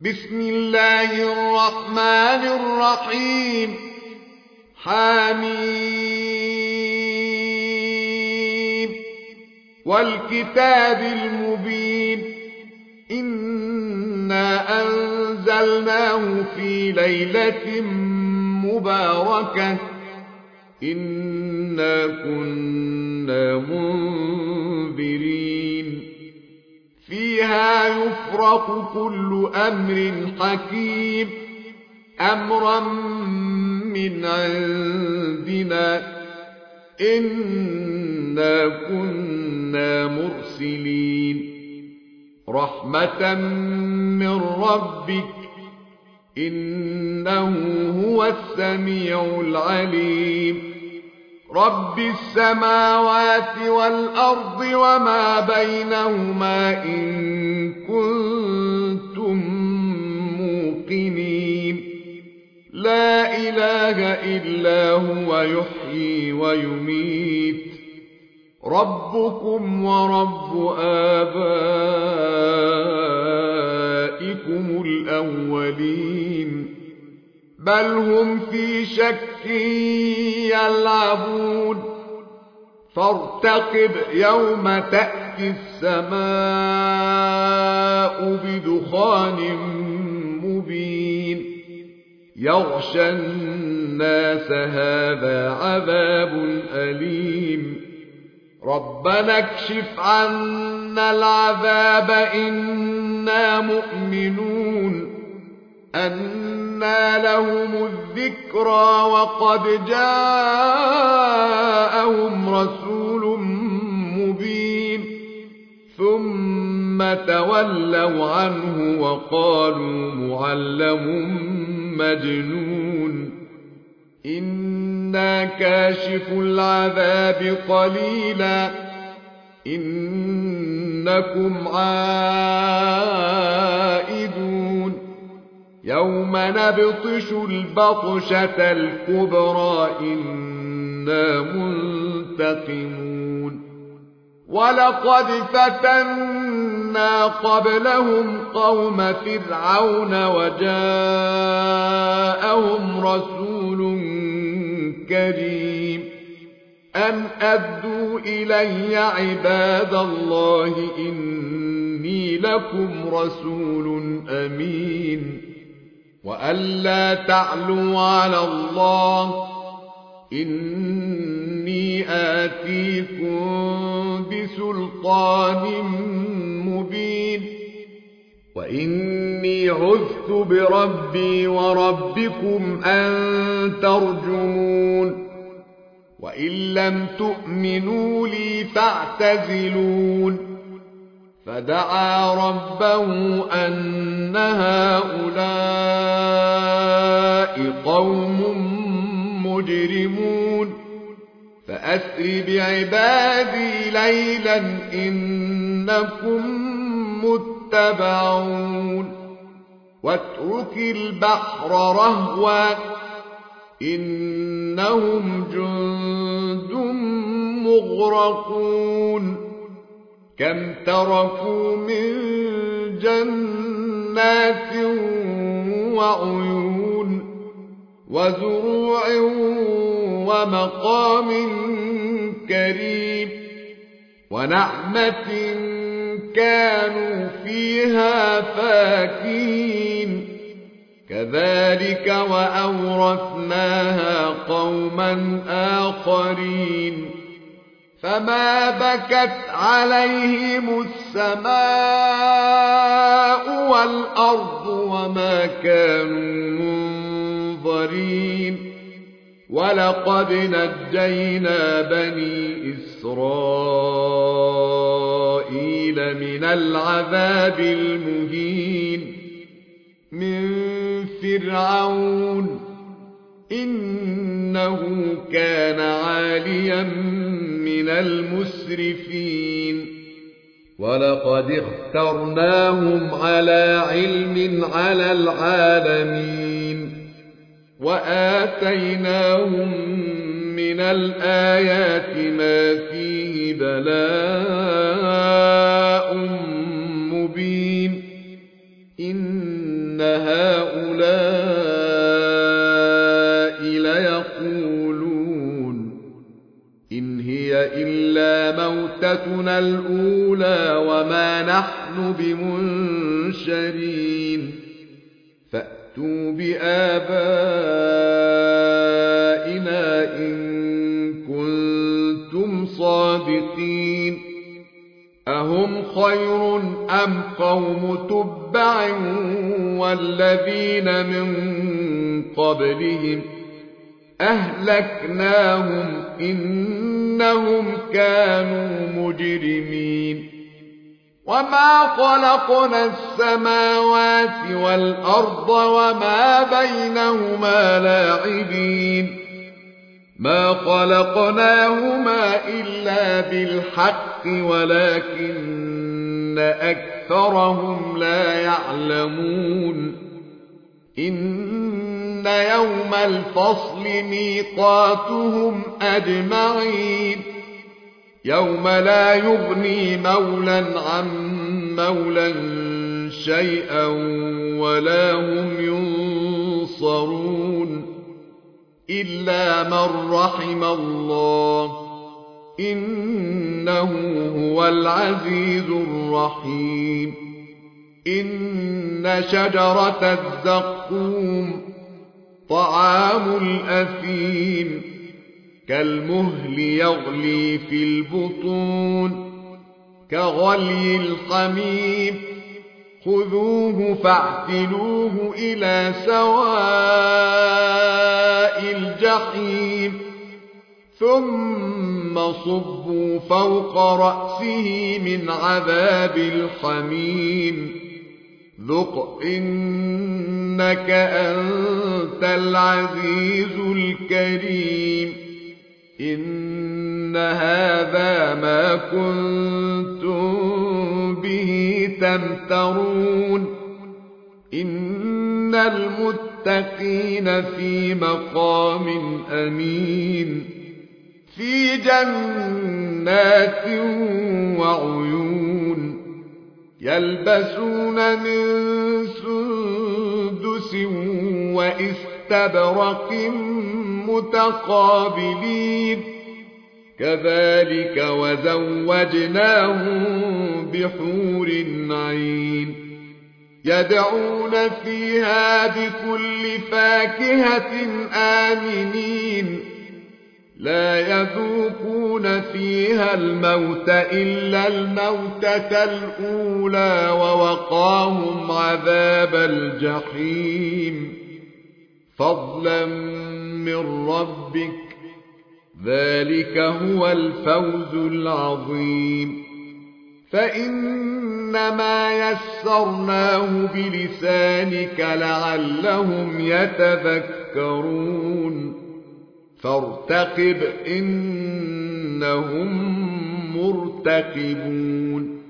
بسم الله الرحمن الرحيم حميم والكتاب المبين إنا أنزلناه في ليلة مباركة إنا كنا منذرين فيها يفرق كل أمر حكيم أمرا من عندنا إنا كنا مرسلين رحمة من ربك إنه هو السميع العليم رب السماوات والأرض وما بينهما إن كنتم موقنين لا إله إلا هو يحيي ويميت ربكم ورب آبائكم الأولين بل هم في شك يلعبون فارتقب يوم تأتي السماء بدخان مبين يغشى الناس هذا عذاب أليم ربنا اكشف عنا العذاب إنا مؤمنون أنى لهم الذكرى وقد جاءهم رسول مبين ثم تولوا عنه وقالوا معلم مجنون إنا كاشف العذاب قليلا إنكم عائدون يوم نبطش البطشة الكبرى إنا منتقمون ولقد فتنا قبلهم قوم فرعون وجاءهم رسول كريم أن أدوا إلي عباد الله إني لكم رسول أمين وألا تعلوا على الله إني آتيكم بسلطان مبين وإني عذت بربي وربكم أن ترجمون وإن لم تؤمنوا لي فاعتزلون فدعا ربه أن هؤلاء قوم مجرمون فأسر بعبادي ليلا إنكم متبعون واترك البحر رهوا إنهم جند مغرقون كم تركوا من جنات وعيون وزروع ومقام كريم ونعمة كانوا فيها فاكهين كذلك وأورثناها قوما آخرين فما بكت عليهم السماء والأرض وما كانوا منظرين ولقد نجينا بني إسرائيل من العذاب المهين من فرعون إنه كان عاليا من المسرفين ولقد اخترناهم على علم على العالمين وآتيناهم من الآيات ما فيه بلاء مبين إن إن هؤلاء ليقولون إن هي إلا موتتنا الأولى وما نحن بمنشرين فأتوا بآبائنا إن كنتم صادقين أهم خير أم قوم تبع والذين من قبلهم أهلكناهم إنهم كانوا مجرمين وما خلقنا السماوات والأرض وما بينهما لاعبين ما خلقناهما إلا بالحق ولكن أكثرهم لا يعلمون إن يوم الفصل ميقاتهم أجمعين يوم لا يغني مولى عن مولى شيئا ولا هم ينصرون إلا من رحم الله إنه هو العزيز الرحيم إن شجرة الزقوم طعام الأثيم كالمهل يغلي في البطون كغلي الحميم خذوه فاعتلوه إلى سواء الجحيم ثم صبوا فوق رأسه من عذاب الحميم ذق إنك أنت العزيز الكريم إن هذا ما كنتم به تمترون إن المتقين في مقام أمين في جنات وعيون يلبسون من سندس واستبرق متقابلين كذلك وزوجناهم بحور عين يدعون فيها بكل فاكهة آمنين لا يذوقون فيها الموت إلا الموتة الأولى ووقاهم عذاب الجحيم فضلا من ربك ذلك هو الفوز العظيم فإنما يسرناه بلسانك لعلهم يتذكرون فارتقب إنهم مرتقبون